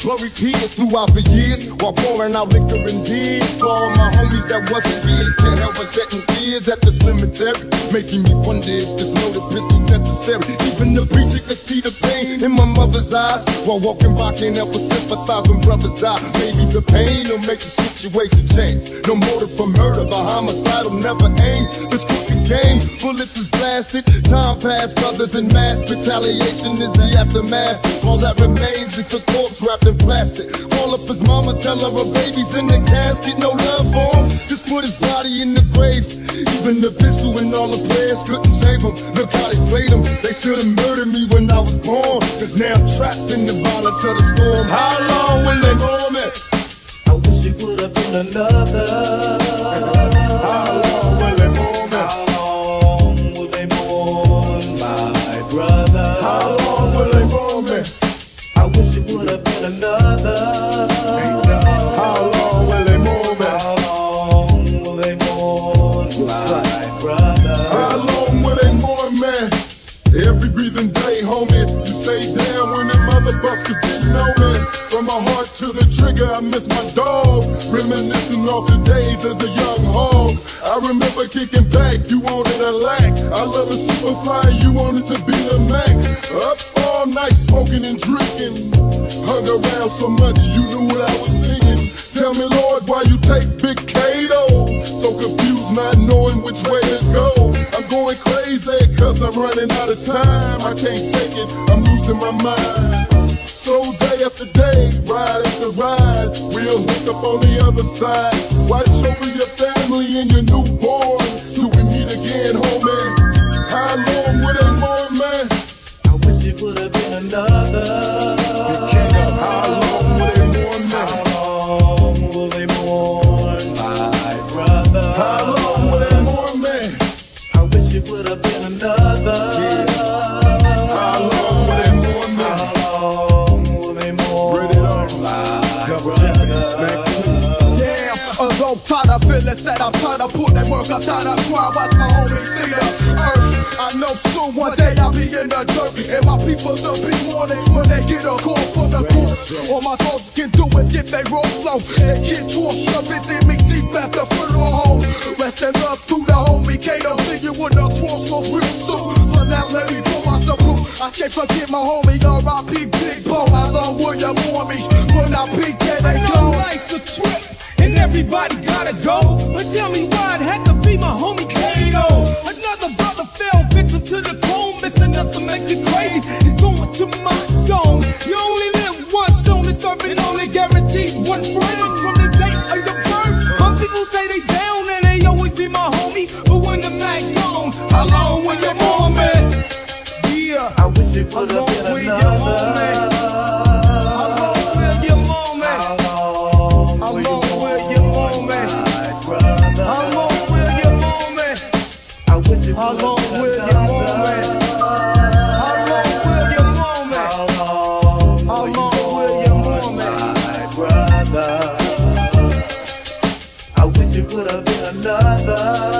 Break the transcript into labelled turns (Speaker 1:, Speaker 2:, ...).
Speaker 1: buried peers throughout the years while pouring out liquor and beers for all my homies that wasn't here. Can't help but shedding tears at the cemetery, making me wonder if this loaded pistol's necessary. Even the preacher could see the pain in my mother's eyes while walking by. Can't help but sympathize when brothers die. Maybe the pain will make the situation change. No motive for murder, but homicidal never aim. This crooked game, bullets is blasted. Time passed, brothers in mass retaliation is the aftermath. All that remains is a corpse wrapped in plastic. Call up his mama, tell her her baby's in the casket. No love for him, just put his body in the grave. Even the pistol and all the prayers couldn't save him. Look how they played him. They should've murdered me when I was born, cause now I'm trapped in the violence of the storm. How long will they mourn me?
Speaker 2: I wish it would've been another.
Speaker 1: How long will they mourn me?
Speaker 2: How long will they mourn my brother?
Speaker 1: How long will they mourn me?
Speaker 2: I wish it would've been another.
Speaker 1: How long will they mourn me?
Speaker 2: How long will they mourn my brother?
Speaker 1: How long will they mourn me? Every breathing day, homie, you stay down when them other buskers didn't know me. From my heart to the trigger, I miss my dog. Reminiscing off the days as a young hog. I remember kicking back, you wanted a lack. I love the Superfly, you wanted to be the Mac. Up all night smoking and drinking. Hung around so much, you knew what I was thinking. Tell me, Lord, why you take Big Kato? So confused, not knowing which way to go. I'm going crazy, cause I'm running out of time. I can't take it, I'm losing my mind. So day after day, ride after ride, we'll hook up on the other side. Watch over your family and your newborn till we meet again, homie. How long will they mourn, man?
Speaker 2: I wish it would've been another.
Speaker 1: How long will they mourn, man?
Speaker 2: How long will they mourn my brother?
Speaker 1: How long will they mourn, man?
Speaker 2: I wish it would've been another.
Speaker 1: How long will they mourn, man?
Speaker 2: How long will they mourn my brother?
Speaker 3: Damn, although tired of feeling sad, I'm trying to put that work. I'm tired of trying to watch my homies see the earth. I know soon one day I'll be in the dirt, and my people will be mourning when they get a call from the court. All my thoughts can do is if they roll low and get torched up, visit me deep at the funeral home. Rest in love to the homie Kato. See you in the crossroads real soon. For now, let me pull out the proof. I can't forget my homie R.I.P. Big Bo. How long will you mourn me when I peek and they go?
Speaker 4: Life's a trip, and everybody gotta go. But tell me why it had to be my homie Kato. Another brother fell victim to the chrome, missing enough to make it crazy. He's going to my dome. You only live once, only serving, only guaranteed one friend from the date of your birth. Some people say they down and they always be my homie, but when the Mac gone, how long will you mourn me? Yeah,
Speaker 2: I wish it would've been another.
Speaker 3: How long will you mourn me? How long will you mourn me? How long will you mourn me?
Speaker 2: My brother, I wish it would've been another.